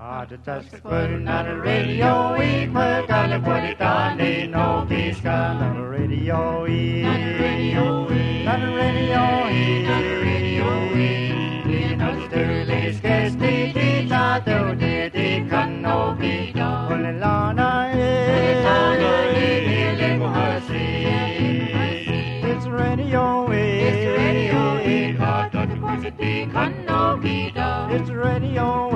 the touch the putting on the radio, we put on the put it on the no peace gun on the radio, on the radio, on the radio, on the radio, you know Sterling sketch the guitar to the can no be done. Well, Lana, it's radio, it's radio, hot on the positive can no be done. It's radio,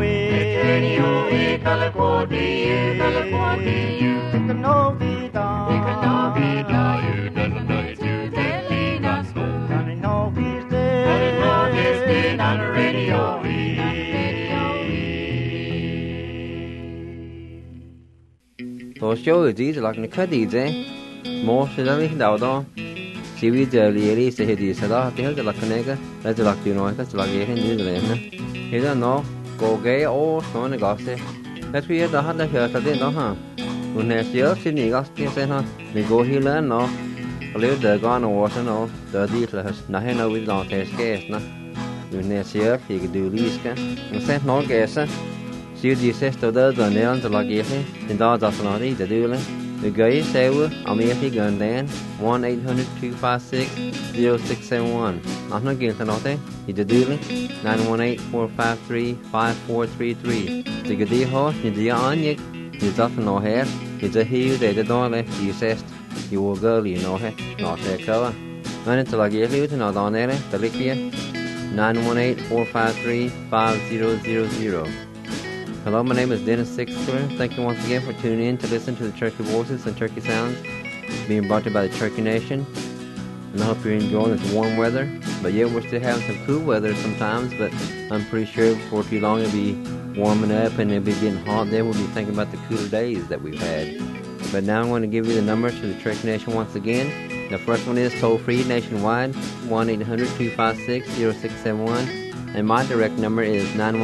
California, California, it can no be done. It can no be done. You don't know it's you, telling us go. Johnny no be dead. Johnny no be dead on the radio. Tổ show gì là cái khởi đi chứ, mua sẽ là cái đầu đó, chỉ vì giờ đi sẽ đi sau đó thì hết là cái này cái, là là chuyện nói cái là cái gì rồi nè, thì là nó cố ghé ô nó này gọi sẽ, cái thứ đó hết là giờ sau đó ha, một ngày xíu xin nghỉ gót kia xem ha, mình cố hi lớn nó, nếu đợi con nó sẽ nó, đợi đi là nó hay nó bị lòng thế cái nè, một ngày xíu thì cái điều lý cái, nó sẽ nói cái sao. Siêu đi sẽ từ đó rồi nếu anh là gì thế, thì đó là nó đi từ đưa lên, từ cái xe vừa, ở mấy cái gần đến 1-800-256-0671, nó nói chuyện nó thế, thì từ đưa lên 918-453-5433, từ cái đi hết, thì đi ăn nhỉ, thì đó nó hết, thì từ hiểu để từ đó lên, thì sẽ, thì vô gỡ liền nó hết, nó sẽ cơ, anh là gì thế thì nó đó này, từ lịch kia 918-453-5000. Hello, my name is Dennis Sixler. Thank you once again for tuning in to listen to the Turkey Voices and Turkey Sounds being brought to you by the Turkey Nation. And I hope you're enjoying this warm weather. But yeah, we're still having some cool weather sometimes, but I'm pretty sure before too long it'll be warming up and it'll be getting hot. Then we'll be thinking about the cooler days that we've had. But now I'm going to give you the number to the Turkey Nation once again. The first one is toll-free nationwide, 1-800-256-0671. And my direct number is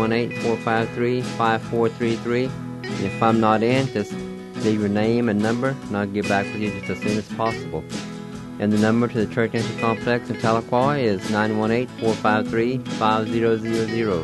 918-453-5433. If I'm not in, just leave your name and number, and I'll get back with you just as soon as possible. And the number to the Church Nation Complex in Tahlequah is 918-453-5000.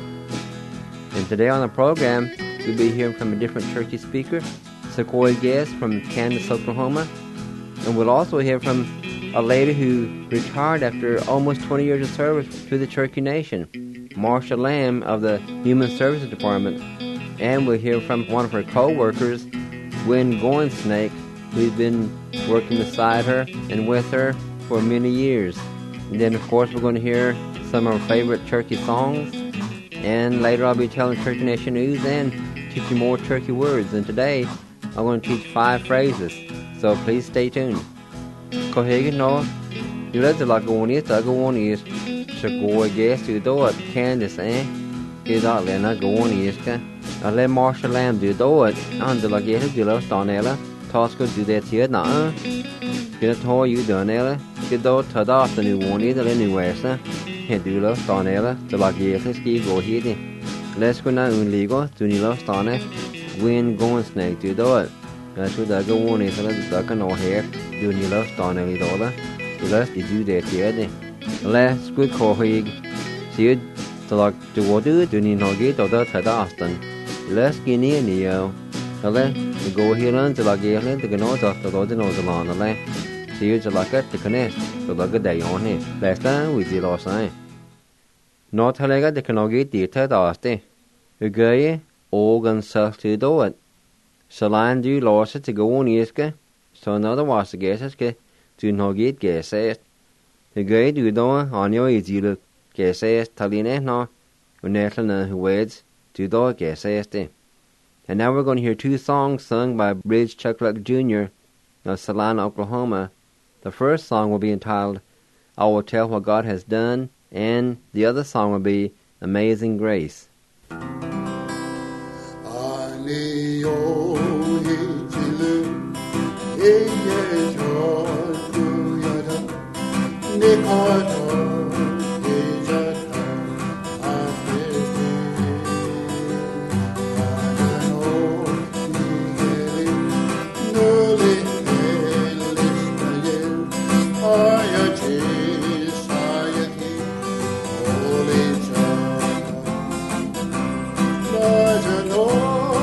And today on the program, we'll be hearing from a different Turkey speaker, Sequoia Guest from Candace, Oklahoma. And we'll also hear from a lady who retired after almost 20 years of service to the Turkey Nation, Marsha Lamb of the Human Services Department. And we'll hear from one of her co-workers, Gwen Goinsnake, who's been working beside her and with her for many years. And then, of course, we're going to hear some of our favorite Turkey songs. And later I'll be telling Turkey Nation news and teaching more Turkey words. And today, I'm going to teach 5 phrases. So please stay tuned. Kohege no, you let the lagoni, Tagawoni is Sequoia Guest to do it, Candace, Is out Lena Goni is can. I let Marsha Lamb do it, and the Lagata do love Donella, Tosco do that here now. Get a toy you Donella, get out to off the new one either anywhere, sir. He do love Donella, the Lagata ski go here. Let's go now in legal to New Love Stoney, Gwen Goinsnake to do it. That's what I go on is a little duck and no hair, do New Love Stoney dollar. Let's do that here. Let's go call Hig. See it to like the water, do you know get out of Austin. Let's get near Neo. Let's go here and to like it to go out of the Lord and the lawn. See you to like it to connect to like a day on it. Last time we did last night. Not telling it to cannot get the third Austin. A guy, organ self to do it. Salan do lost it to go on Iska. So another was the guesses to not get guesses. The guy do do on your easy look, guesses, Taline no, when Nathan who weds, do do guesses. And now we're going to hear 2 songs sung by Bridge Chuckluck Jr. of Salina, Oklahoma. The first song will be entitled, I Will Tell What God Has Done, and the other song will be Amazing Grace. Oh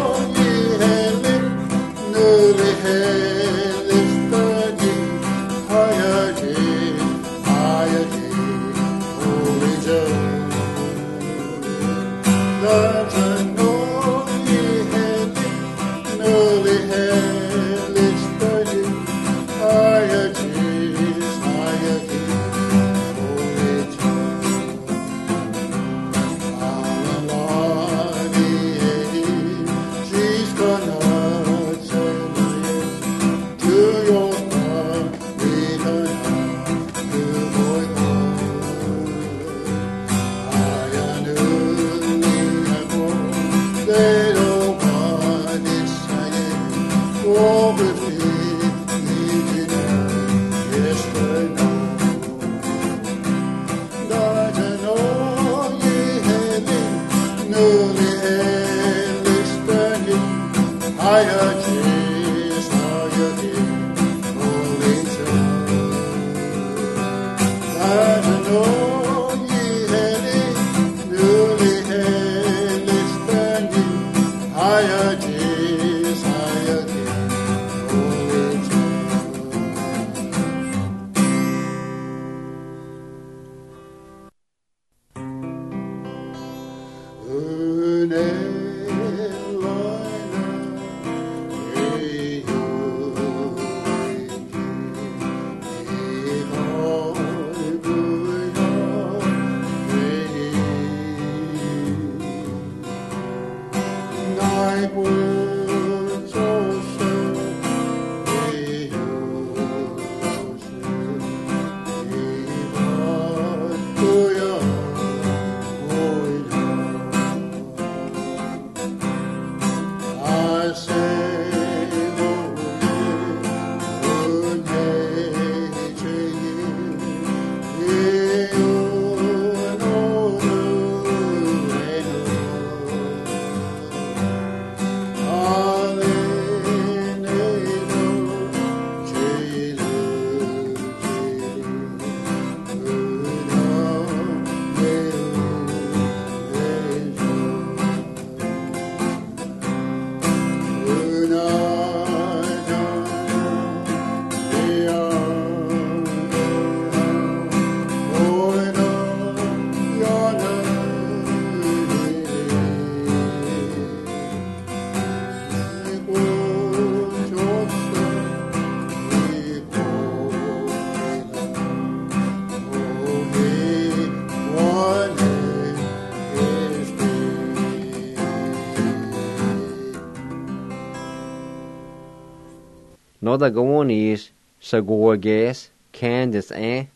Another going is Sagor Gas, Candice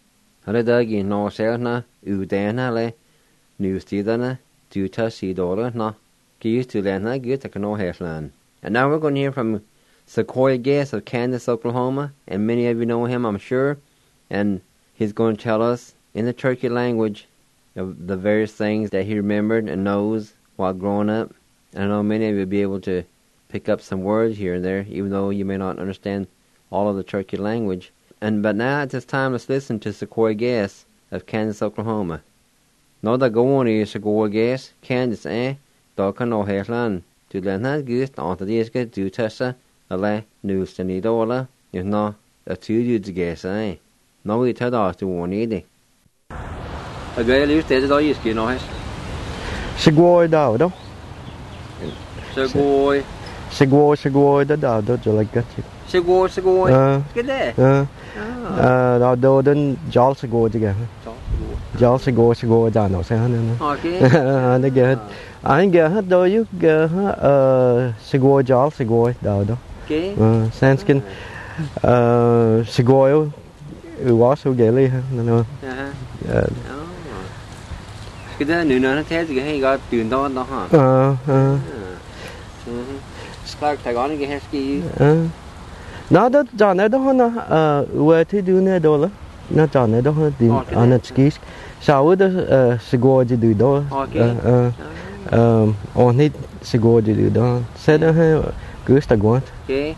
Haradagi no Selna, Udanale, New Steedana, Duta Seadola, no, Keys to Lana, get a no Headland. And now we're going to hear from Sequoia Gas of Candice, Oklahoma, and many of you know him, I'm sure, and he's going to tell us in the Turkey language of the various things that he remembered and knows while growing up. And I know many of you will be able to pick up some words here and there, even though you may not understand all of the Turkey language. But now at this time, let's listen to Sequoia Gas of Candice, Oklahoma. No da gawani Sequoia Gas, Candice Dolka no Headland, to Lenha Gust on the Diska, do Tessa, a le, news to Nidola, if no, a 2 dudes gas, No, we tell us to one eating. A girl used to do you skin on his Sequoia Dowdo. Sequoia. Sequoia the Dowdo, like that. Sequoia. Good day. Dowdo then Jol Sequoia again. Jol Sequoia down, no, say, okay. And again, I get her, do you get her Sequoia Jol Sequoia Dowdo. Okay. Sanskin Sequoia, who was so gaily, no. Cái đó nửa nó thế thì hay gọi tuyển đó hả? Clark Thái Gón cái hesky. Nó đó chọn này đó nó where to do này đó là nó chọn này đó đi on the skis. Sao đó Sequoia đi đó. On it Sequoia đi đó. Sẽ đó cứ start going. Okay.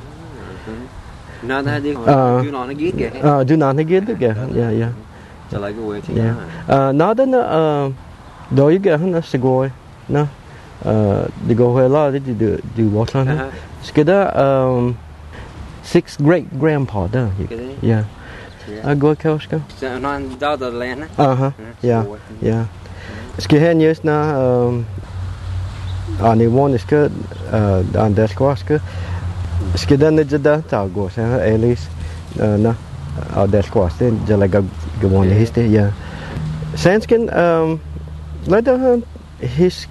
Nó đó đi. Do not get kìa. Do not get kìa. Yeah. So like a way to nó đó nó đó you get nó Sequoia nó đi go hơi lo đi do what nó cái đó sixth great grandpa đó yeah I go coach go non đó the land yeah cái hay nhớ nó Ani one is good. And that's quite good. Skidan is the tago. At least no. That's quite then. Just like a one history. Yeah. Sandskin. Later his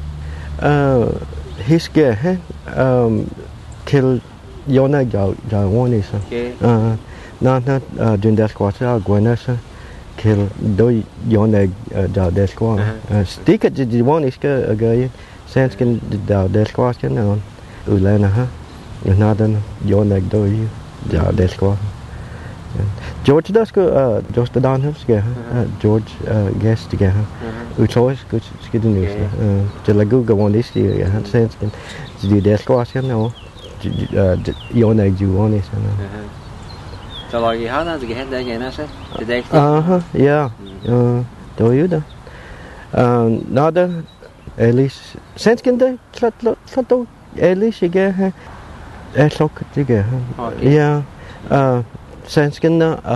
guy kill Yona Jaw one is. Not doing that squat. Gwenessa kill do Yona Jaw that squat. Stick at the one is a guy. Sandskin that squat can on Ulana. Another Yona do you Jaw that squat. George does go just the downhill scare. George guest together. We chose good skidding news. Just like Google one this year. Sandskin do that squat can know. Yona you one is. So like you had to get there again, I said. Today. Yeah. Do you do? Another at least Sandskin day. At least you get a sock together. Yeah. Sandskin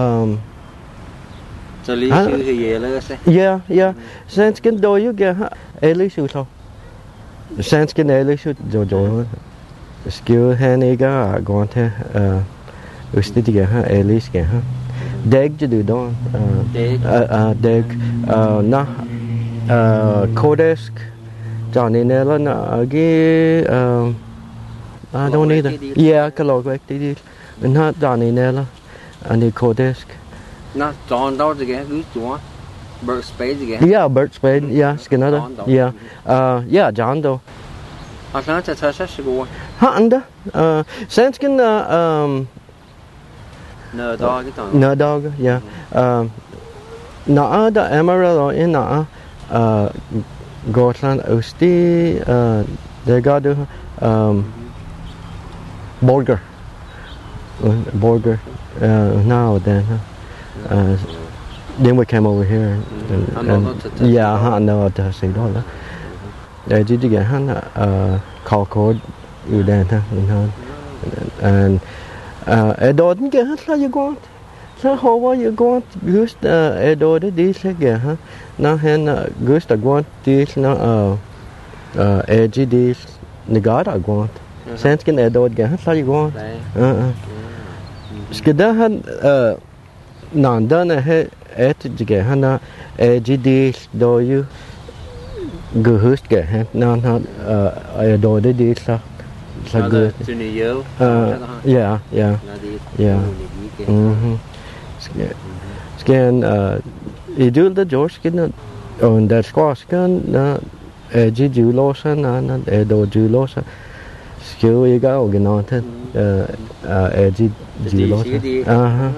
So at least you hear let's say. Yeah. Sandskin do you get at least you so. Sandskin at least you do. Skill haniga going to usted get at least get Deg to do don't Deg na Kodesk Johnny Nella agi I don't either. Yeah, colloquially not Johnny Nella and the Kodesk. Not John Dodge again, who's the one? Bert Spade again. Yeah, Bert Spade, yeah, Skinner. Yeah. Yeah, John Doe. I can't tell us to go. Hunter Sandskin No dog it on. no dog, yeah. Na the emerald in na Gotland Usti they got Borger now then we came over here and yeah I know to say that they did get call code you then and Edo didn't get how you go so how you go just Edo this again now hen just I want this now edgy this Negada I want Sandskin Edo get how you go Skida non done a at the Gehana edgy this do you good get non Edo this so good yeah scan you do the George skin on that squash can edgy julosa and Edo julosa skill you go on edgy julosa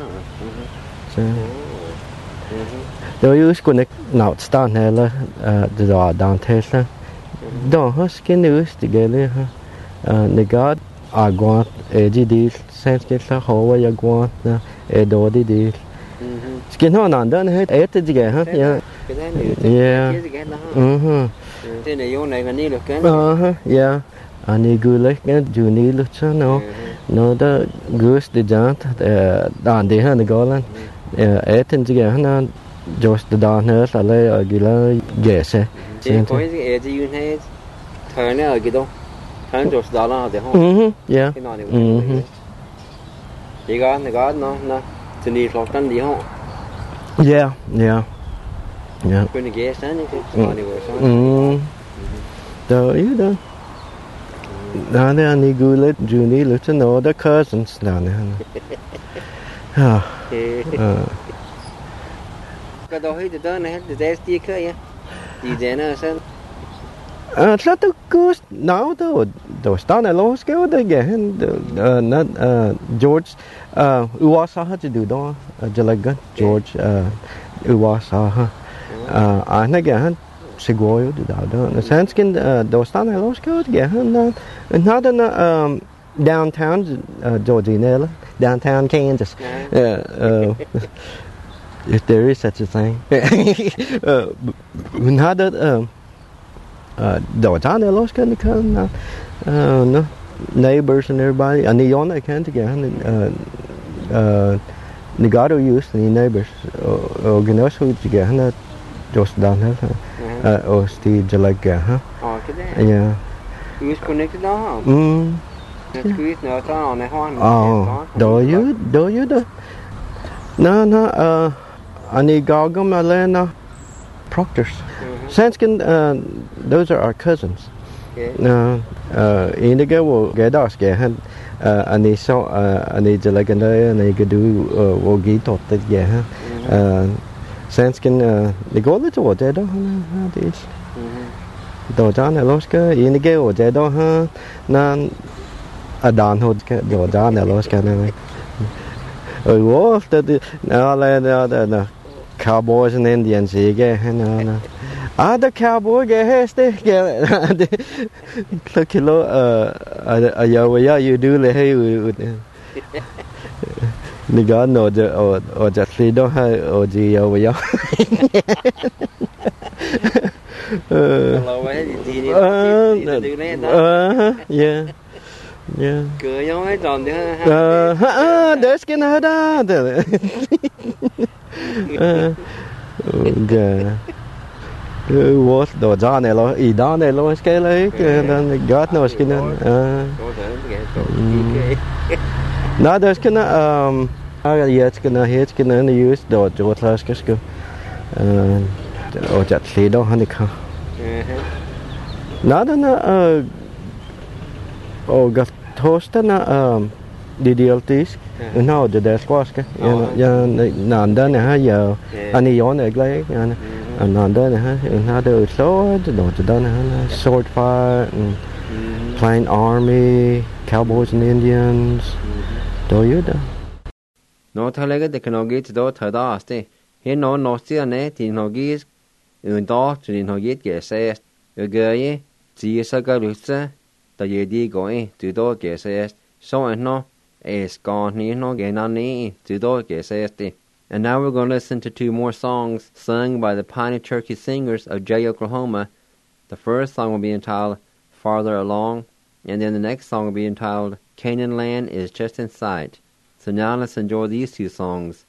do you connect now stand here the down Tesla don't have skin news together the god I want edgy deal sense get the whole way I want Edo deal skin on done hết at the yeah Tên này vô này là đi được cái. Yeah. Ani good like Juni look no. No the goose the giant dan de han golan. Etin together na just the down here là lê gila yes. Thì có cái gì như thế thời này ở cái đâu. Hắn just đó là để không. Yeah. Cái này. Thì cái nó thì đi lọt tan đi không. Yeah. Cái này ghé sáng như thế. Này So you know. Now they only go let Junie look to know the cousins down there. Cái đó hết từ này hết từ đây stick kia. Đi đến nó xem. Try to go now though stand alone scale again not George Uwasa had to do đó Jalaga George Uwasa I again Seguoyo did that Sandskin those stand alone scale again not in downtown Georgia downtown Kansas if there is such a thing not that though down there lost kind of come no neighbors and everybody and the only can together Negado used the neighbors organize who together just down here or Steve like yeah Who's connected now? That's squeeze no on the horn. Do you do? No, ani gogum alena proctors. Sanskin, those are our cousins. Okay. Indigo will get us get ani so ani jalaganda ani gadu will get out that yeah. Sanskin the go little what they don't how this. Đồ cho này lúc cái ini cái ở đây đó ha nên đàn hột cái đồ cho này lúc cái này wo nó là cowboys and Indians cái nó the cowboy cái hết cái look kilo you do le hey ni ga no de o just li do ha o ji ya Hello, yeah. Cười giống ấy tròn chứ there's cái nào đó what đồ ra này lo ý đó này lo cái lấy nên God knows cái nên nó there's cái nào yes cái nào hết cái nào use đồ cho class cái or chặt xí đó hắn đi không nó gặp toast nó DDLTs nó để để squash cái nàn đó này ha giờ anh ấy nói này lấy nàn đó này ha nó được số đồ đó này sword fight plain army cowboys and Indians do you đó nó thay lấy cái technology đó thời đó à hiện nó xưa này technology đó technology cái xe cái chỉ sao cái lúc đó tại vì đi gọi từ đó cái xe so nó gone nó cái nào này từ đó cái xe And now we're going to listen to two more songs sung by the Piney Turkey Singers of Jay, Oklahoma. The first song will be entitled Farther Along, and then the next song will be entitled Canaan Land is Just in Sight. So now let's enjoy these two songs.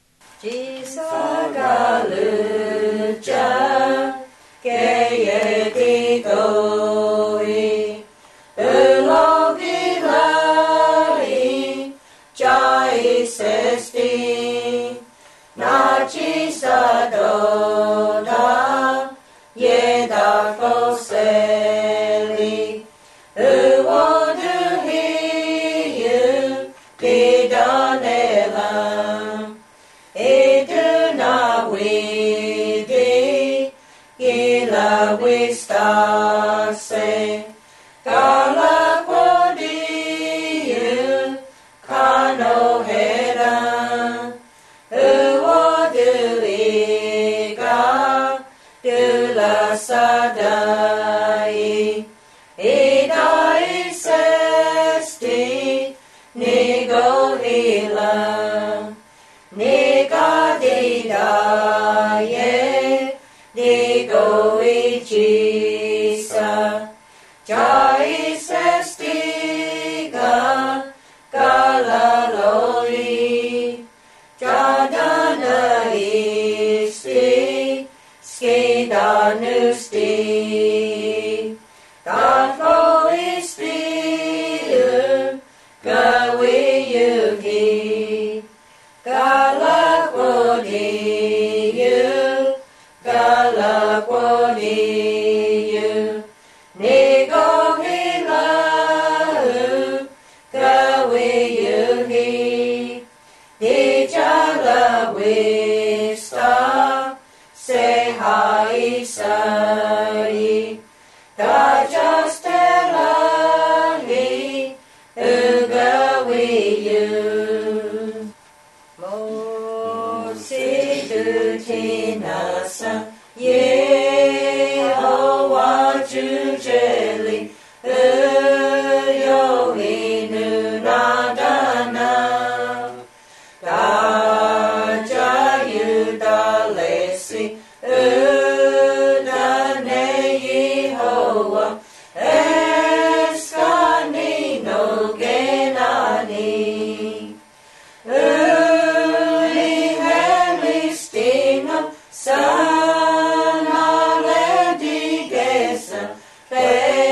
Son,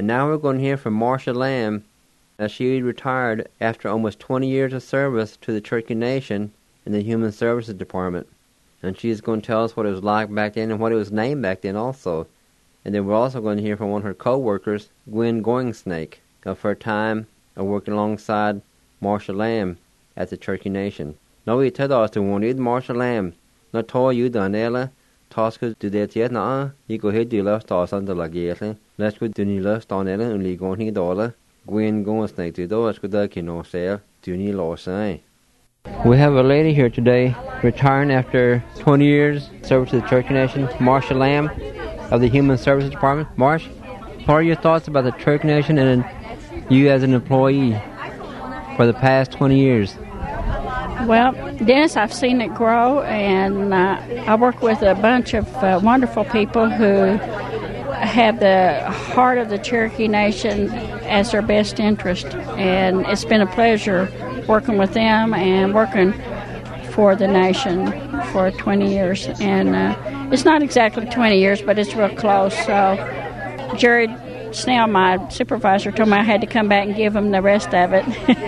And now we're going to hear from Marcia Lamb, as she retired after almost 20 years of service to the Cherokee Nation in the Human Services Department. And she's going to tell us what it was like back then and what it was named back then also. And then we're also going to hear from one of her co-workers, Gwen Goingsnake, of her time of working alongside Marcia Lamb at the Cherokee Nation. Nå vi tar oss til Juanid Marcia Lamb. Nå tar you Danella, Tosca to the Tietna, you go ahead to left us under la Gale. Let's go to the left on Ella and Lee going $1. Gwen Goingsnake to those good duck in no sale, do you law say? We have a lady here today, retiring after 20 years service to the Cherokee Nation, Marcia Lamb of the Human Services Department. Marsh, what are your thoughts about the Cherokee Nation and you as an employee for the past 20 years? Well, Dennis, I've seen it grow, and I work with a bunch of wonderful people who have the heart of the Cherokee Nation as their best interest, and it's been a pleasure working with them and working for the nation for 20 years. And it's not exactly 20 years, but it's real close. So Jerry Snell, my supervisor, told me I had to come back and give him the rest of it.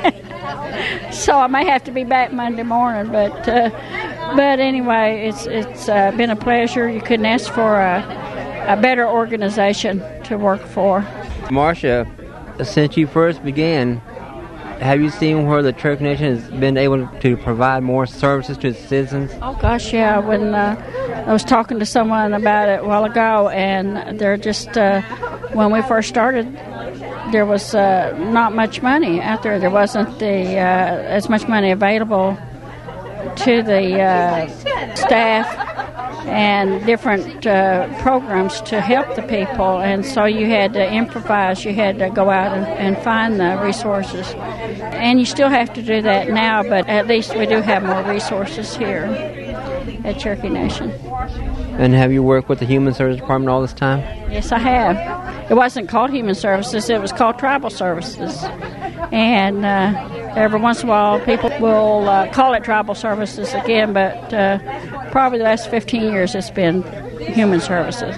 So I may have to be back Monday morning, but anyway, it's been a pleasure. You couldn't ask for a better organization to work for. Marcia, since you first began, have you seen where the Cherokee Nation has been able to provide more services to its citizens? Oh, gosh, yeah. When I was talking to someone about it a while ago, and they're just, when we first started, there was not much money out there. There wasn't as much money available to the staff and different programs to help the people, and so you had to improvise. You had to go out and find the resources, and you still have to do that now, but at least we do have more resources here at Cherokee Nation. And have you worked with the Human Services Department all this time? Yes, I have. It wasn't called Human Services, it was called Tribal Services. And every once in a while people will call it Tribal Services again, but probably the last 15 years it's been Human Services.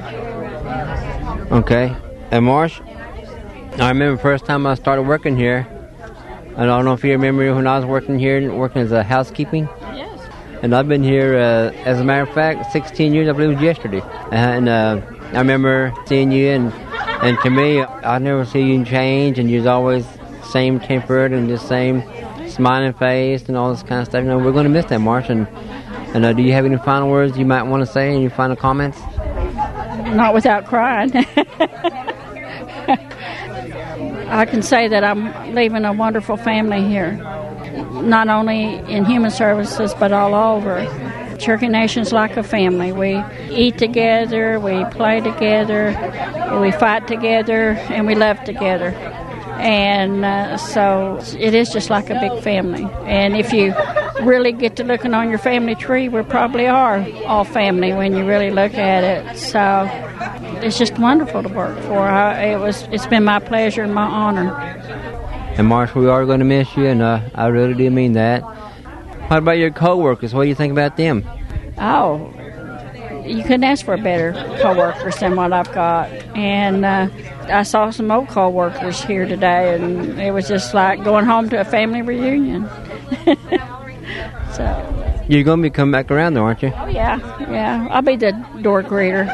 Okay. And Marsh, I remember the first time I started working here, I don't know if you remember when I was working here, working as a housekeeping. Yes. And I've been here, as a matter of fact, 16 years, I believe it was yesterday. And I remember seeing you, and to me, I never see you change, and you're always same tempered and just same smiling face and all this kind of stuff. You know, we're going to miss that, Marsh. And do you have any final words you might want to say, any final comments? Not without crying. I can say that I'm leaving a wonderful family here, not only in Human Services, but all over. Cherokee Nation's like a family. We eat together, we play together, we fight together, and we love together. And so it is just like a big family. And if you really get to looking on your family tree, we probably are all family when you really look at it. So it's just wonderful to work for. It's been my pleasure and my honor. And Marsh, we are going to miss you, and I really do mean that. What about your co-workers? What do you think about them? Oh, you couldn't ask for better co-workers than what I've got. And I saw some old co-workers here today, and it was just like going home to a family reunion. So you're going to be coming back around, though, aren't you? Oh, yeah. I'll be the door greeter.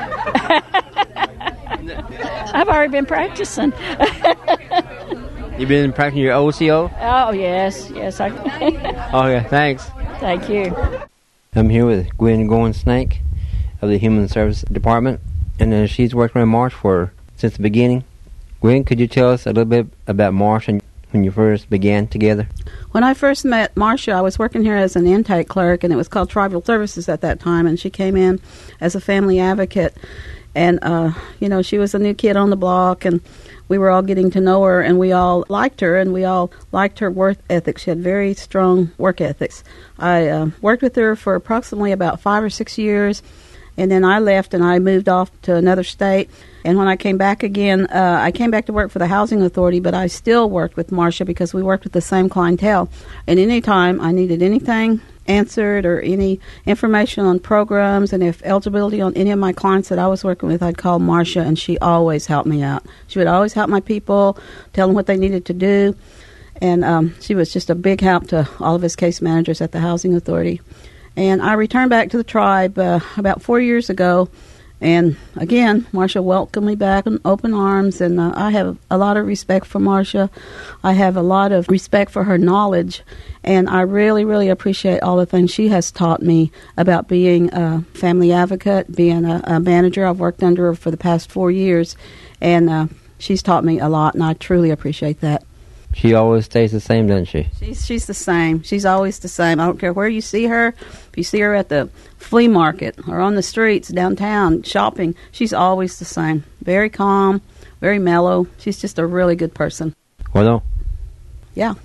I've already been practicing. You've been practicing your OCO? Oh, yes. Okay, thanks. Thank you. I'm here with Gwen Goingsnake of the Human Services Department, and she's worked with Marsh since the beginning. Gwen, could you tell us a little bit about Marsh and when you first began together? When I first met Marcia, I was working here as an intake clerk, and it was called Tribal Services at that time, and she came in as a family advocate. And, she was a new kid on the block, and we were all getting to know her, and we all liked her, and we all liked her work ethic. She had very strong work ethics. I worked with her for approximately about 5 or 6 years, and then I left, and I moved off to another state. And when I came back again, I came back to work for the Housing Authority, but I still worked with Marcia because we worked with the same clientele. And any time I needed anything, answered or any information on programs, and if eligibility on any of my clients that I was working with, I'd call Marcia, and she always helped me out. She would always help my people, tell them what they needed to do, and she was just a big help to all of us case managers at the Housing Authority. And I returned back to the tribe about 4 years ago, and again, Marcia welcomed me back in open arms, and I have a lot of respect for Marcia. I have a lot of respect for her knowledge, and I really, really appreciate all the things she has taught me about being a family advocate, being a manager. I've worked under her for the past 4 years, and she's taught me a lot, and I truly appreciate that. She always stays the same, doesn't she? She's the same. She's always the same. I don't care where you see her. If you see her at the flea market or on the streets downtown shopping, she's always the same. Very calm, very mellow. She's just a really good person. Well, yeah.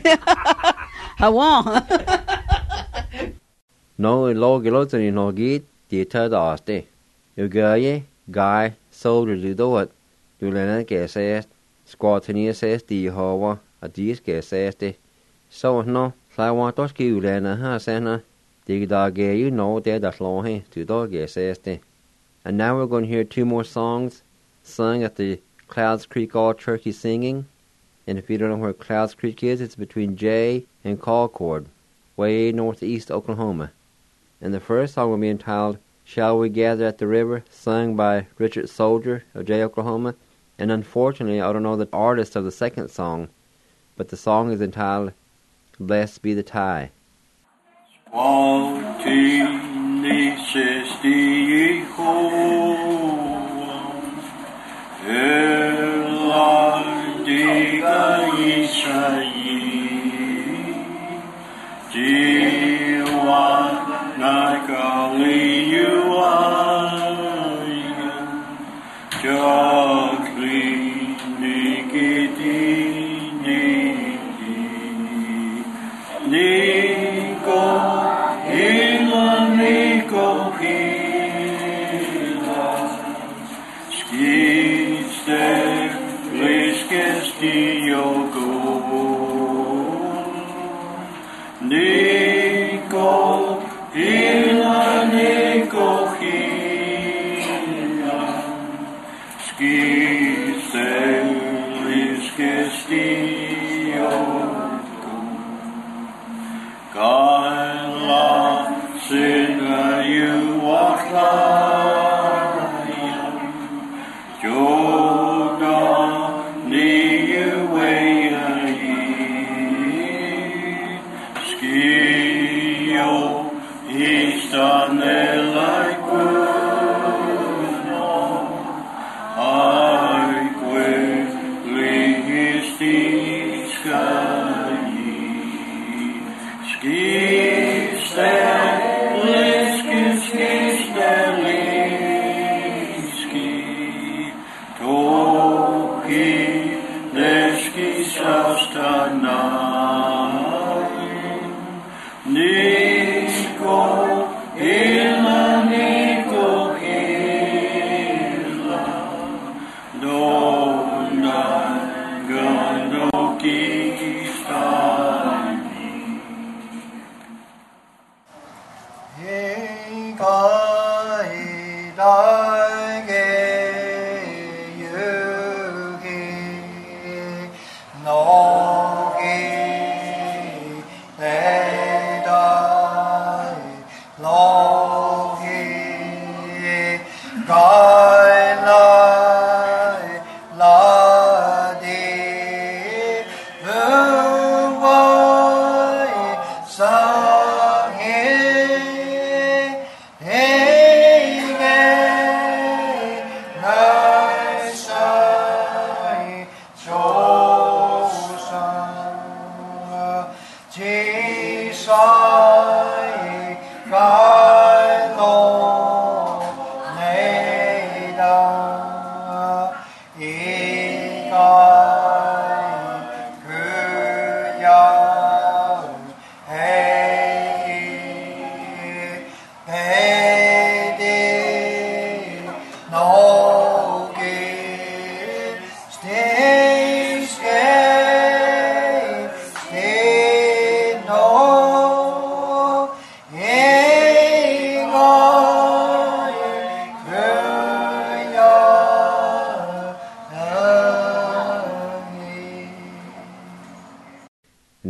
How no, log in no gate, the third aste. You guy, sold to do it. You learn to say. Squatting says the Hova, a disc says the so no, I want to skill then a hasena. The dog you know that long to dog says the. And now we're going to hear 2 more songs sung at the Clouds Creek All Turkey Singing. And if you don't know where Clouds Creek is, it's between Jay and Concord, way northeast Oklahoma. And the first song will be entitled Shall We Gather at the River, sung by Richard Soldier of Jay, Oklahoma. And unfortunately, I don't know the artist of the second song, but the song is entitled Blessed Be the Tie.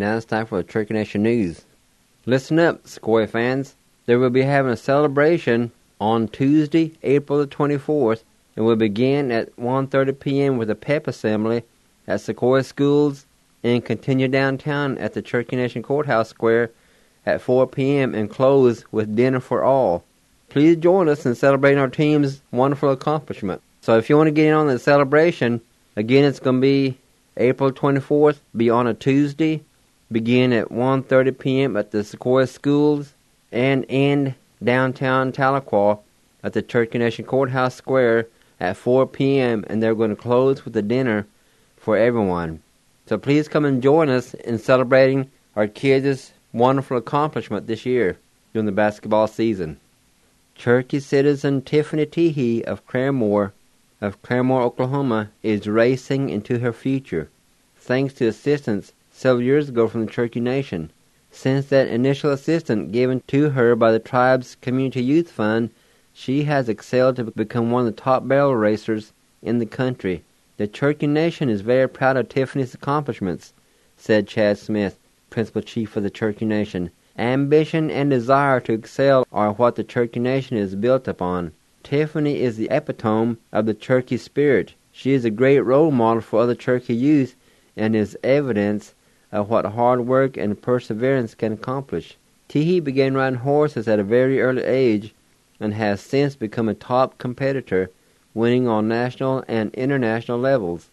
now it's time for the Cherokee Nation News. Listen up, Sequoia fans. They will be having a celebration on Tuesday, April the 24th, and will begin at 1:30 p.m. with a pep assembly at Sequoia Schools and continue downtown at the Cherokee Nation Courthouse Square at 4 p.m. and close with dinner for all. Please join us in celebrating our team's wonderful accomplishment. So if you want to get in on the celebration, again, it's going to be April 24th, be on a Tuesday, begin at 1:30 p.m. at the Sequoia Schools, and end downtown Tahlequah at the Cherokee Nation Courthouse Square at 4 p.m., and they're going to close with a dinner for everyone. So please come and join us in celebrating our kids' wonderful accomplishment this year during the basketball season. Cherokee citizen Tiffany Teehee of Claremore, Oklahoma, is racing into her future, thanks to assistance several years ago from the Cherokee Nation. Since that initial assistance given to her by the tribe's Community Youth Fund, she has excelled to become one of the top barrel racers in the country. The Cherokee Nation is very proud of Tiffany's accomplishments, said Chad Smith, Principal Chief of the Cherokee Nation. Ambition and desire to excel are what the Cherokee Nation is built upon. Tiffany is the epitome of the Cherokee spirit. She is a great role model for other Cherokee youth and is evidence of what hard work and perseverance can accomplish. Teehee began riding horses at a very early age and has since become a top competitor, winning on national and international levels.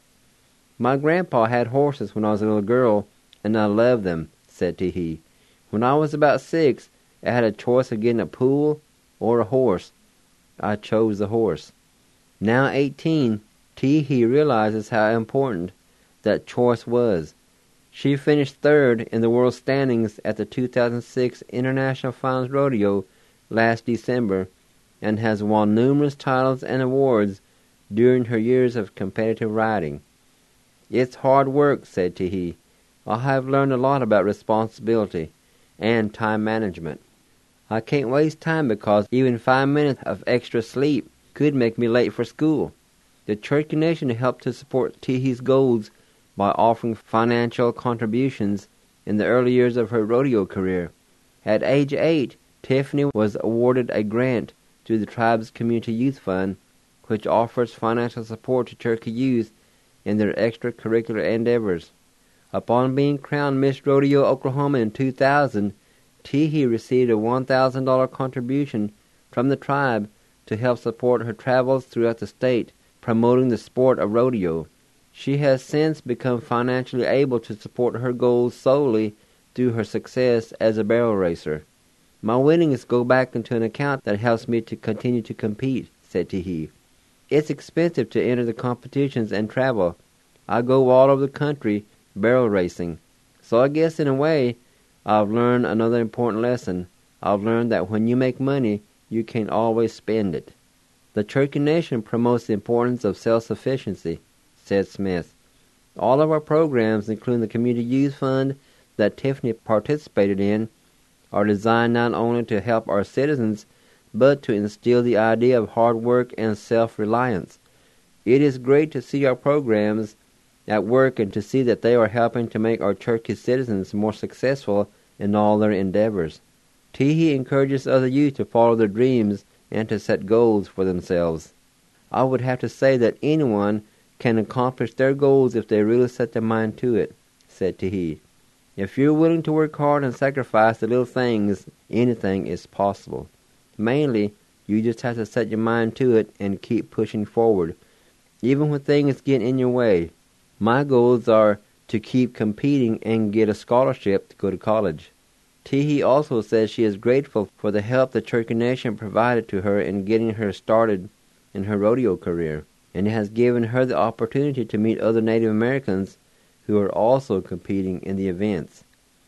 My grandpa had horses when I was a little girl, and I loved them, said Teehee. When I was about 6, I had a choice of getting a pool or a horse. I chose the horse. Now 18, Teehee realizes how important that choice was. She finished 3rd in the world standings at the 2006 International Finals Rodeo last December and has won numerous titles and awards during her years of competitive riding. It's hard work, said Teehee. I have learned a lot about responsibility and time management. I can't waste time because even 5 minutes of extra sleep could make me late for school. The Cherokee Nation helped to support Teehee's goals by offering financial contributions in the early years of her rodeo career. At age 8, Tiffany was awarded a grant through the tribe's Community Youth Fund, which offers financial support to Cherokee youth in their extracurricular endeavors. Upon being crowned Miss Rodeo Oklahoma in 2000, Teehee received a $1,000 contribution from the tribe to help support her travels throughout the state, promoting the sport of rodeo. She has since become financially able to support her goals solely through her success as a barrel racer. My winnings go back into an account that helps me to continue to compete, said Teehee. It's expensive to enter the competitions and travel. I go all over the country barrel racing. So I guess in a way, I've learned another important lesson. I've learned that when you make money, you can't always spend it. The Cherokee Nation promotes the importance of self-sufficiency, said Smith. All of our programs, including the Community Youth Fund that Tiffany participated in, are designed not only to help our citizens, but to instill the idea of hard work and self-reliance. It is great to see our programs at work and to see that they are helping to make our Cherokee citizens more successful in all their endeavors. Teehee encourages other youth to follow their dreams and to set goals for themselves. I would have to say that anyone can accomplish their goals if they really set their mind to it, said Teehee. If you're willing to work hard and sacrifice the little things, anything is possible. Mainly, you just have to set your mind to it and keep pushing forward, even when things get in your way. My goals are to keep competing and get a scholarship to go to college. Teehee also says she is grateful for the help the Cherokee Nation provided to her in getting her started in her rodeo career, and it has given her the opportunity to meet other Native Americans who are also competing in the events.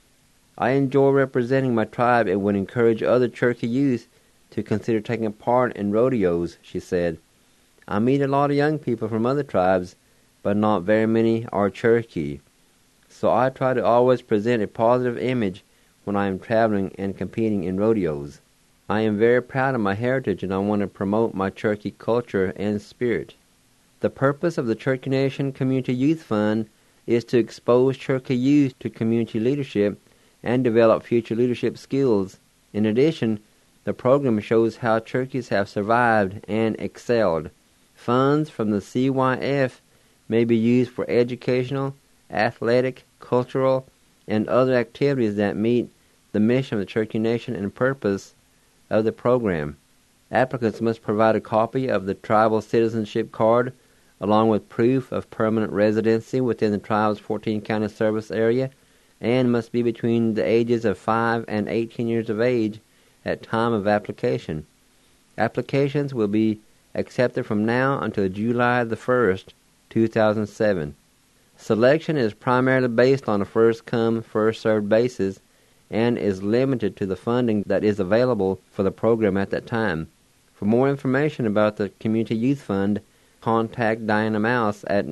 I enjoy representing my tribe and would encourage other Cherokee youth to consider taking part in rodeos, she said. I meet a lot of young people from other tribes, but not very many are Cherokee. So I try to always present a positive image when I am traveling and competing in rodeos. I am very proud of my heritage and I want to promote my Cherokee culture and spirit. The purpose of the Cherokee Nation Community Youth Fund is to expose Cherokee youth to community leadership and develop future leadership skills. In addition, the program shows how Cherokees have survived and excelled. Funds from the CYF may be used for educational, athletic, cultural, and other activities that meet the mission of the Cherokee Nation and purpose of the program. Applicants must provide a copy of the tribal citizenship card along with proof of permanent residency within the tribe's 14-county service area and must be between the ages of 5 and 18 years of age at time of application. Applications will be accepted from now until July the 1st, 2007. Selection is primarily based on a first-come, first-served basis and is limited to the funding that is available for the program at that time. For more information about the Community Youth Fund, contact Diana Mouse at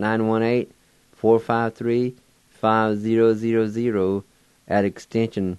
918-453-5000 at extension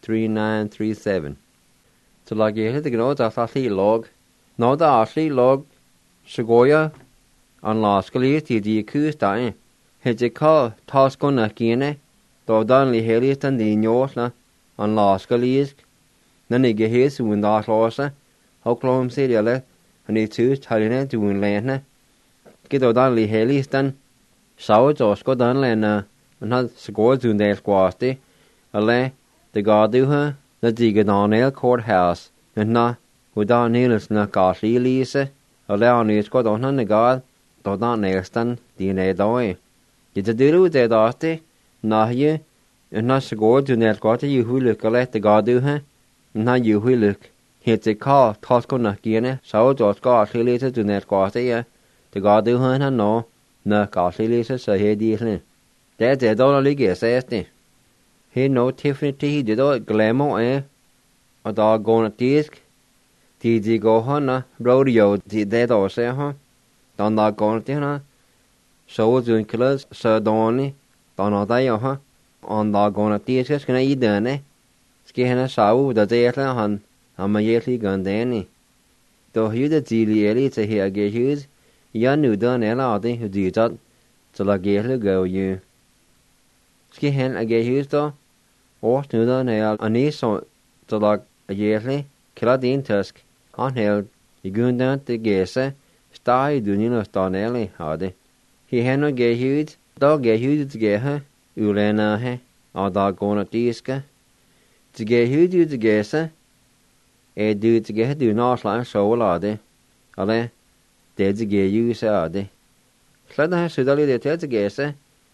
3937. So like you hit the gnod asli log, no the asli log Segoya on la skali ti di kustain. Hit call tasko na kine, do dan li helistan di nyosla on la skalisk. Nani ge hes un da losa, hoklom seriale, ani tu taline tu un lena. Gido dan li helistan, sao josko dan lena, and had score to their squasti, ale the garduha, the digadonel courthouse, and na, without needles na gasly lise, allow news got on the guard, do not nailstan, DNA doy. Did the deal with the dusty, na ye, and not score to their squati you who look a let the garduha, and not you who look. Hit the call, Tosco na giene, sao josko later to their squati, the garduha and no, na gasly lise, so he dealing. That's a dollar league, says he. He no Tiffany he did all glamour, a dog going at disc. Did he go on rodeo? Did that or say, huh? Don't not go at dinner. So was doing killers, Sir Donny, don't know that, huh? On dog going at disc, can I eat done, eh? Skin a sow, the day hun, I'm a yearly gun danny. Though you the zilly ellie to hear get his, you knew done Elodie who did that, so like go you. Ski hen a get his though, or snooder nail a knee so to like a yearly, Kiladin tusk, on held, you goon down to gese, star you do no star nelly, hardy. He hen no get huge, dog get huge to get her, ulena he, or dog going at diska. To get huge to gese, a do to get do not like so lardy, ale, dead to get you sardy. Sled has suddenly the tell to gese.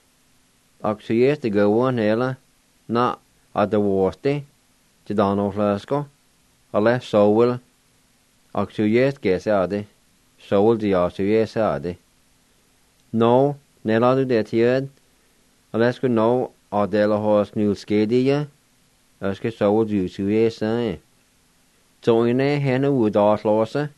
8 years to go one hela, not at the worste, to Donald Flasco, or less so will 8 years guess ade, so will the 8 years ade. No, Nella do that yet, unless we know or Della horse new skadia, as que so will do 2 years say. So in a henna wood off lossa,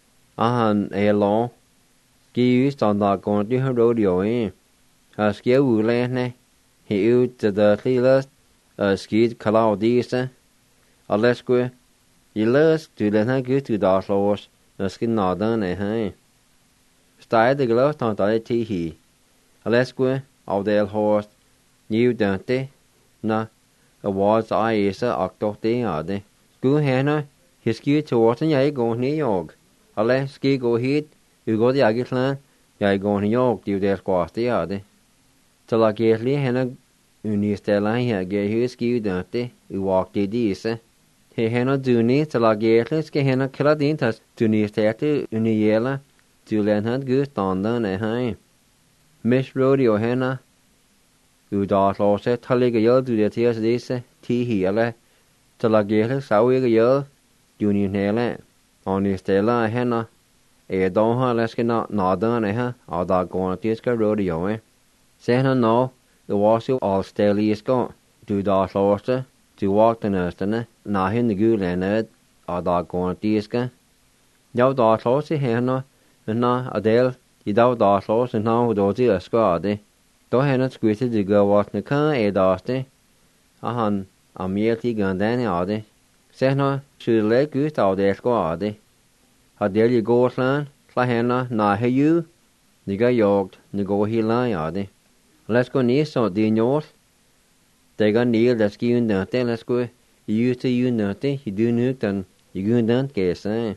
a long, used on that going to her rodeo in. A skill woolene, he used the dirty lust, a skid calaudisa, a lesque, he lust to let her go to the floors, a skin northern a hay. Style the glove on the tea, a lesque, of the horse, new dante, na, a was I is a octo day ade. Go henna, his ski towards and yay go New York. A less ski go heat, you go the Agitlan, yay go New York, do their squasty ade. So like Gatley henna unistella here get his ski dante, you walk the disa. He henna duni to like Gatley, ski henna kiladintas, to nistella uniela, to let her go standan a high. Miss Rodeo henna, you dot lost it, taliga yell to the tears disa, tea hele, to like Gatley, sour yell, union hele, on nistella henna, a donha leska not northern eh, or that going to Tiska Rodeo eh. Say no, the was all steady is gone. Do that loster, to walk the nurse, na hin the ghoul and it, or that going to Tiska. Yow that loster henna, and na Adele, you doubt that loster and now do the squad. Do henna squitted to go what the car a dusty. A merely gun danny ade. Say no, should let good out there squad. Adele you go land, la henna, na he you. You got yoked, you go he lie ade. Let's go near so the north. They got near, let's give you nothing, let's go. You used to you nothing, you do nothing, you go down, guess, eh?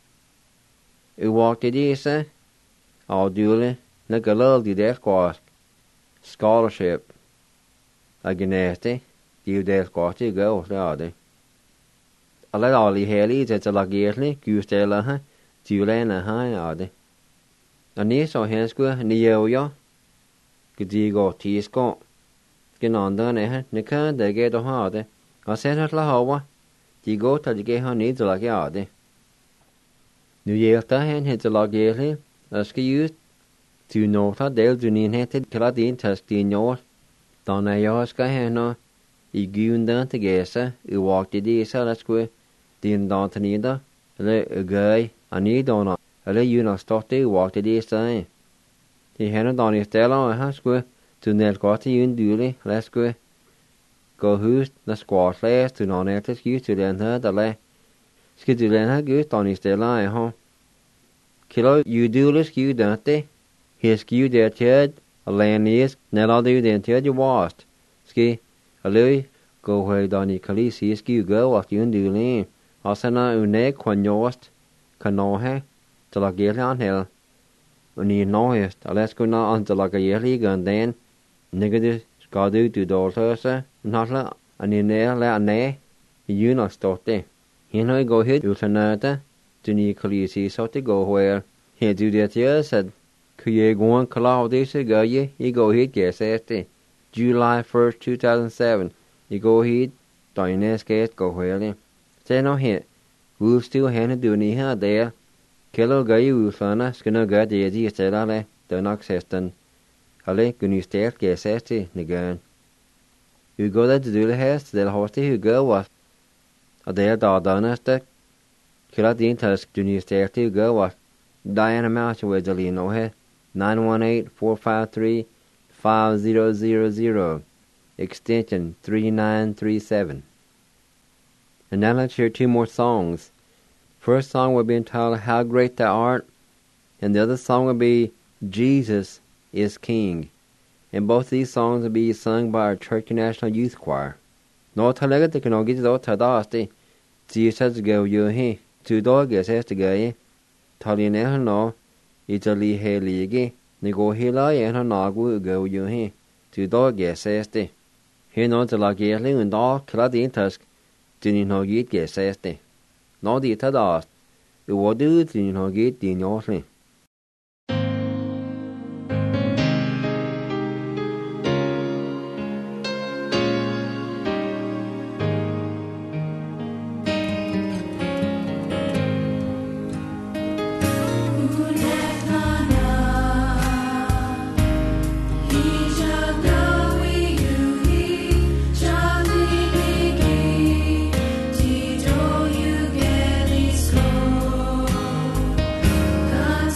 You walk the days, eh? All duly, like a little did that cost. Scholarship. Like nasty, you that cost you go, the I let all the hellies at the lagierly, Gustella, Julena high, are they? And near so hands go near you. Could you go tease go? Get on done, eh? Nika, they get a hard. I said at La Hoa. You go till you get her needs like yard. New Year time hit the lagierly, ask you to know that they'll do need headed Caladine test in your. Don't I ask a hen? You go down to guess, you walk the days, let's go. Din don't need a guy, I need on a let you not stop to walk the days time. He hadn't on his tail on a house go to net got you in duly, let's go. Go who's the squad last to non actors you to learn her the lay. Skid to learn her good on his tail line, huh? Kilo you duly skew, don't they? He skew their church, a land is, not all do then tell you washed. Ski, a louis, go where Donny Calisi skew go what you do lean. Asana une quan yost, canohe, to la gale on hill. When you know it, let's go now until like a yearly gun then. Nigga, Scadu to daughter, not la, and in there la ne, you not stop there. He no go hit Utanata, to Ni Calisi so to go where he do that year said. Kuye go cloud this go ye go hit guess este. July 1st, 2007. You go hit Dines gate go where say no hit. We'll still hand do ni ha there. Kilo gay ufana skina ga de di stelale the noxeston. Ale guni stert guess este nigan. You go that to do the hest del hosty who go was. A there da donasta. Killa the intask junior stert to go was. Diana Mouse with the lino he. 918-453-5000, extension 3937. And now let's hear two more songs. First song will be entitled How Great Thou Art, and the other song will be Jesus is King. And both these songs will be sung by our Church National Youth Choir. No talaga te kano git do tadasti. Jesus go you he. Two dogs has to go. Taline no. Italy he ligi, nego hila and her nagu go you he. To dog yes este. He no to la gerling and dog clad tusk. Do you know get guess este. No the tadas. It will do to you know get in yourly. God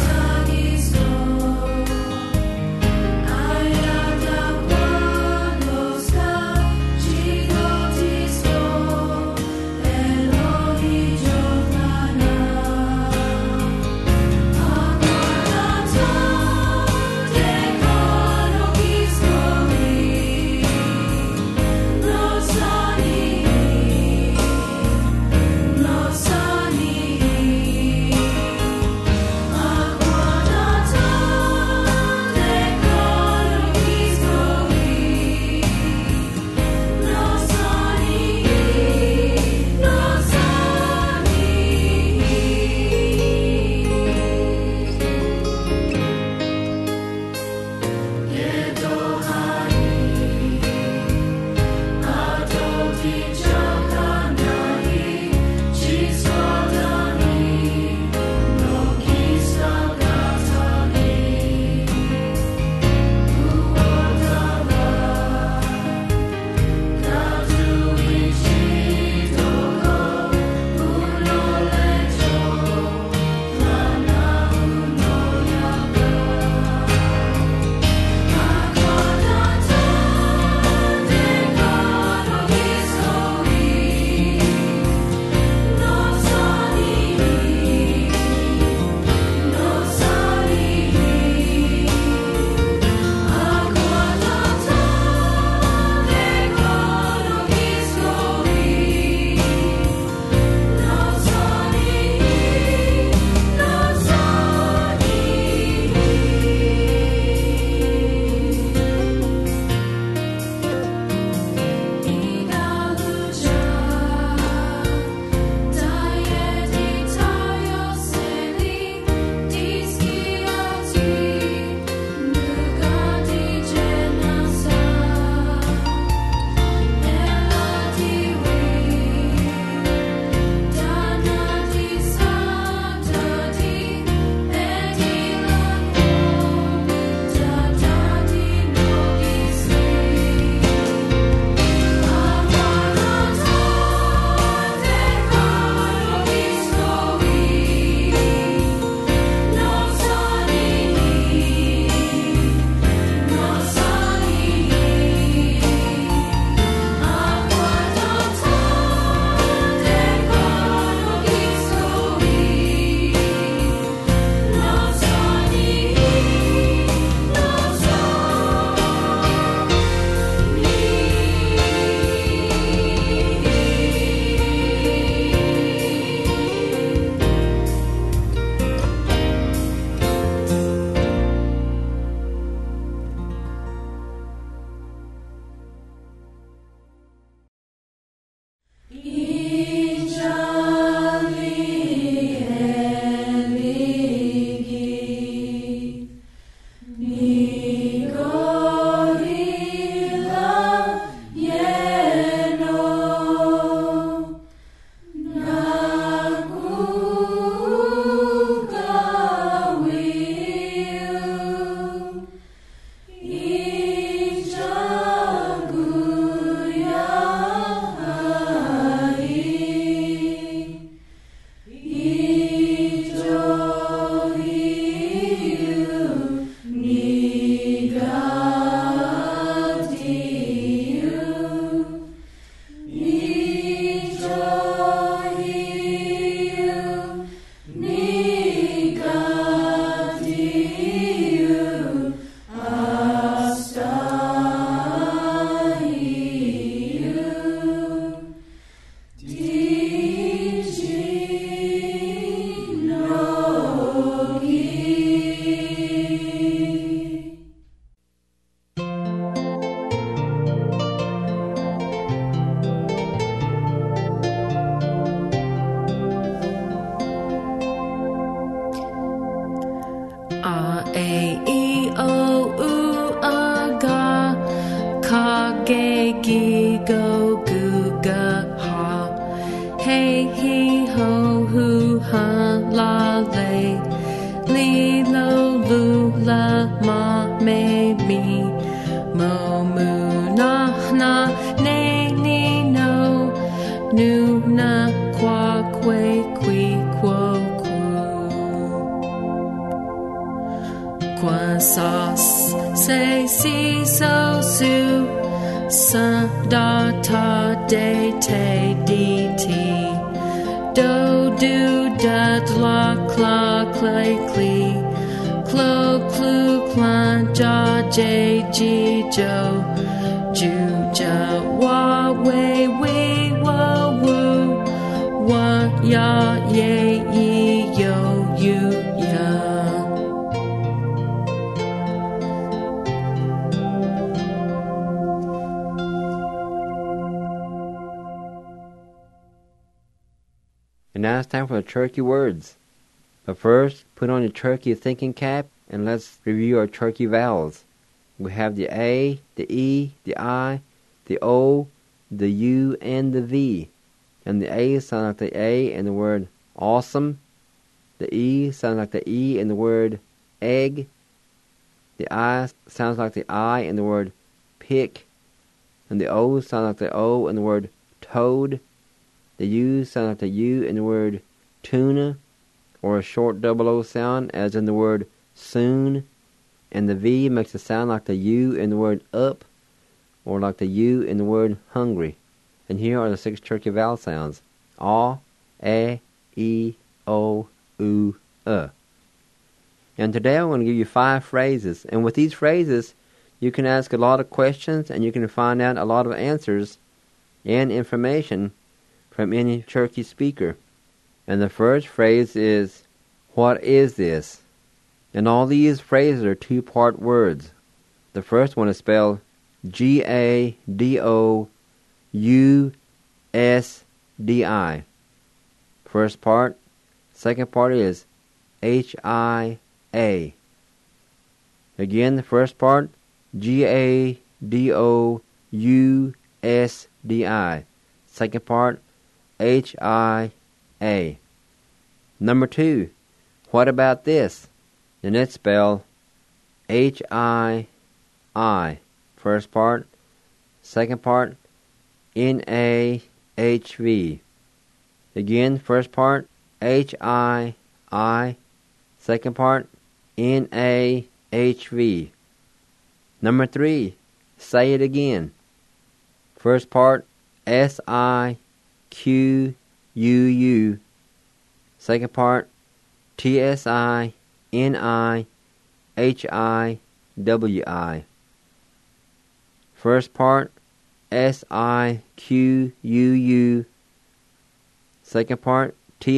e I o u a ga ka ge gi go gu ga ha hey he ho hu ha la le li lo lu la ma me mi mo mu na na ne ni no nu na kwa kwe kwi kwo kwa sa se si so su sa da ta de te di ti do do da la cla clay clee clo clu clan ja j g jo ju ja wa we we wa woo wa ya ye yi yo you ya. And now it's time for the turkey words. But first, put on your turkey thinking cap and let's review our turkey vowels. We have the A, the E, the I, the O, the U, and the V. And the A sounds like the A in the word awesome. The E sounds like the E in the word egg. The I sounds like the I in the word pick. And the O sounds like the O in the word toad. The U sounds like the U in the word tuna, or a short double O sound, as in the word soon. And the V makes it sound like the U in the word up, or like the U in the word hungry. And here are the 6 turkey vowel sounds: A, E, O, U, And today I'm going to give you 5 phrases. And with these phrases, you can ask a lot of questions and you can find out a lot of answers and information from any turkey speaker. And the first phrase is, what is this? And all these phrases are 2-part words. The first one is spelled G-A-D-O-U-S-D-I. First part. Second part is H-I-A. Again, the first part, G-A-D-O-U-S-D-I. Second part, H-I-A. Number 2, what about this? And it's spelled H-I-I. First part. Second part, N-A-H-V. Again, first part, H-I-I. Second part, N-A-H-V. Number 3, say it again. First part, S-I-Q-U-U. Second part, T-S-I-N-I-H-I-W-I. First part, S-I-Q-U-U. Second part,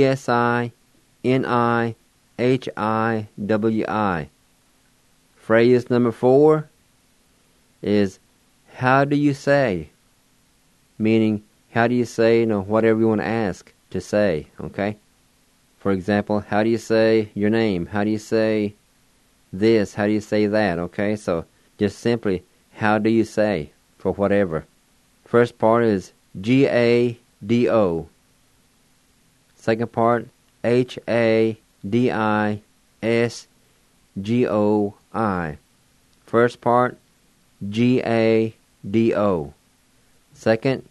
T-S-I-N-I-H-I-W-I. Phrase number 4 is, how do you say? Meaning, how do you say, whatever you want to ask to say, okay? For example, how do you say your name? How do you say this? How do you say that, okay? So, just simply, how do you say for whatever? First part is G-A-D-O. Second part, H-A-D-I-S-G-O-I. First part, G-A-D-O. Second,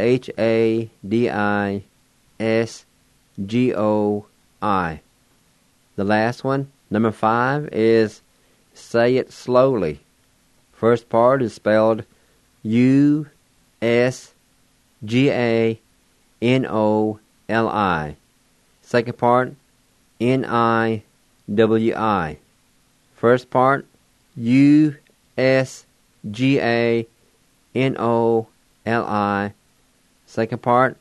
H-A-D-I-S-G-O-I. The last one, number 5, is say it slowly. First part is spelled U-S-G-A-N-O-L-I. Second part, N-I-W-I. First part, U-S-G-A-N-O-L-I. Second part,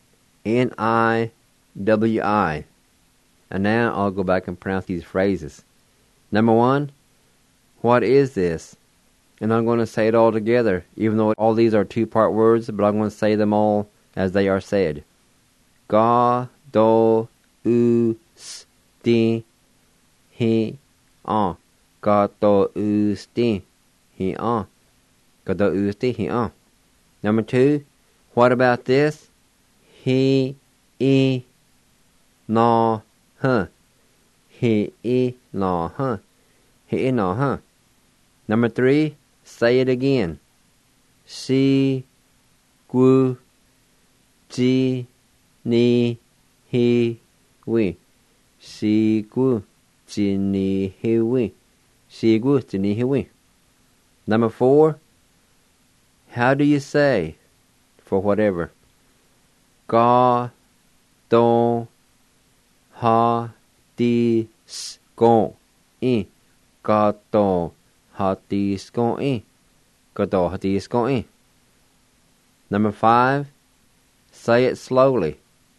N-I-W-I. And now I'll go back and pronounce these phrases. Number 1, what is this? And I'm going to say it all together, even though all these are 2-part words, but I'm going to say them all as they are said. Ga, do, u, s, di, hi, Kato'usti hi'an. Kato'usti hi'an. Number 2, what about this? He I na huh. He I na huh. He I na huh. Number 3, say it again. Si gu ji ni hi wi. Si gu ji ni hi wi. Si gu ji ni hi wi. Number 4, how do you say for whatever? Ga don ha di skon in. Ga don ha di skon in. Ga don ha di skon in. Number 5, say it slowly.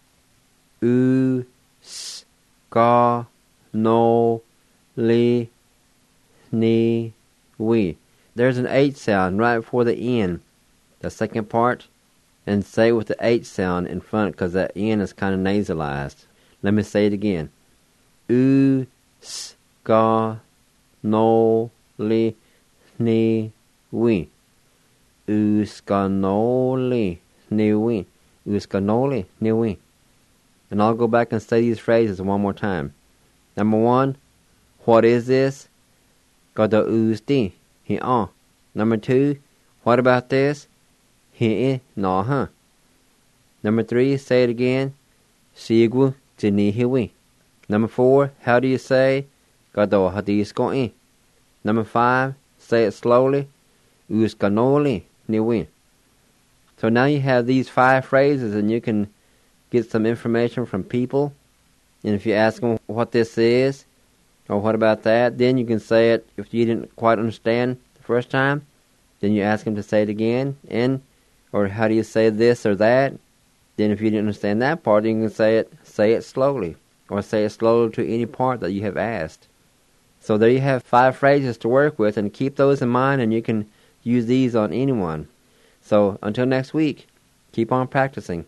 U s ga no li ni wi. There's an H sound right before the N, the second part, and say it with the H sound in front because that N is kind of nasalized. Let me say it again. U s ga no li ni wi. U s ga no li ni wi. U s ga no li ni wi. And I'll go back and say these phrases one more time. Number 1, what is this? Gada usti. Hi'an. Number 2, what about this? Hi'i na huh. Number 3, say it again. Sigwu jini hiwi. Number 4, how do you say? Gado hadis go'i. Number 5, say it slowly. Uskanoli niwi. So now you have these 5 phrases and you can get some information from people. And if you ask them what this is, or what about that, then you can say it. If you didn't quite understand the first time, then you ask them to say it again. Or how do you say this or that? Then if you didn't understand that part, you can say it slowly. Or say it slowly to any part that you have asked. So there you have 5 phrases to work with, and keep those in mind, and you can use these on anyone. So until next week, keep on practicing.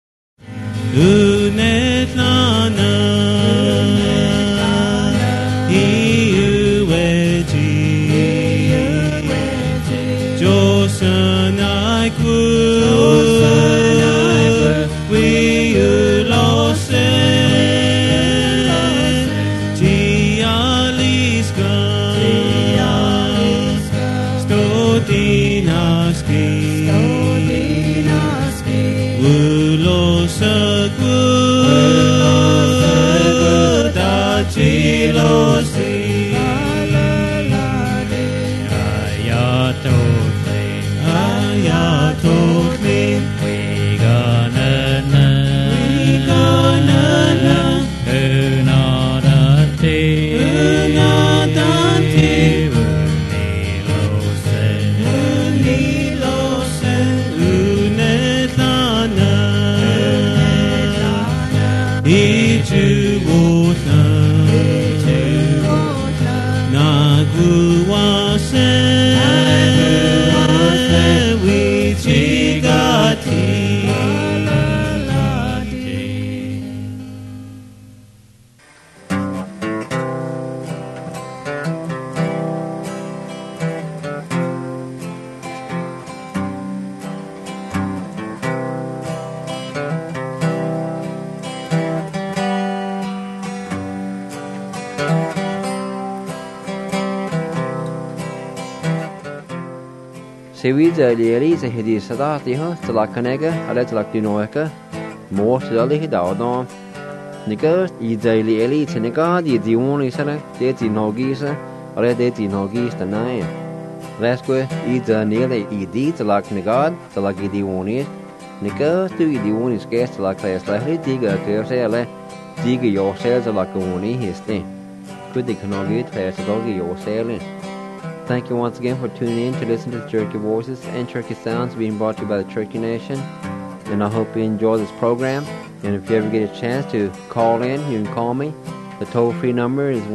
Sevida Elisa Hidi Sadati Talakanega, Aletlak Dinoeka, more Sally Hidaldon. Niggers, Idali Elite Nigard, the only seller, Deti Nogisa, or Deti Nogis the 9. Vasque, either nearly Edi Talak Nigard, Talaki the one is. Niggers, do you the one is guest like a slightly digger, Kersele, digger yourselves like a one in his thing. Could they cannot get fast doggy your sailing? Thank you once again for tuning in to listen to the Cherokee Voices and Cherokee Sounds being brought to you by the Cherokee Nation. And I hope you enjoy this program. And if you ever get a chance to call in, you can call me. The toll-free number is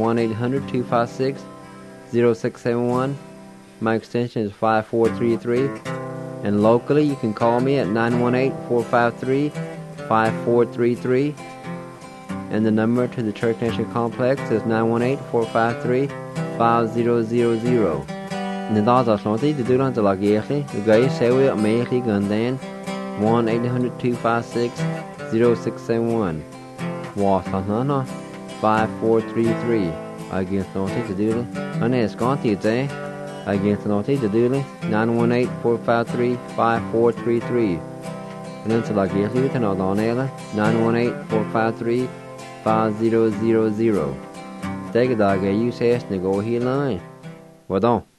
1-800-256-0671. My extension is 5433. And locally, you can call me at 918-453-5433. And the number to the Cherokee Nation Complex is 918-453-5433. 5000. Nidá Atlanta to do on the Lagierli, the guy say we at Mayli Gundan 1-800-256-0671. Wasanana 5433. Against Naughty to do it. And it's gone to day. Against Naughty to do it. 918-453-5433. And then to Lagierli with an Aldonella 918-453-5000. Take a dog, you say, to go here line. Well, don't.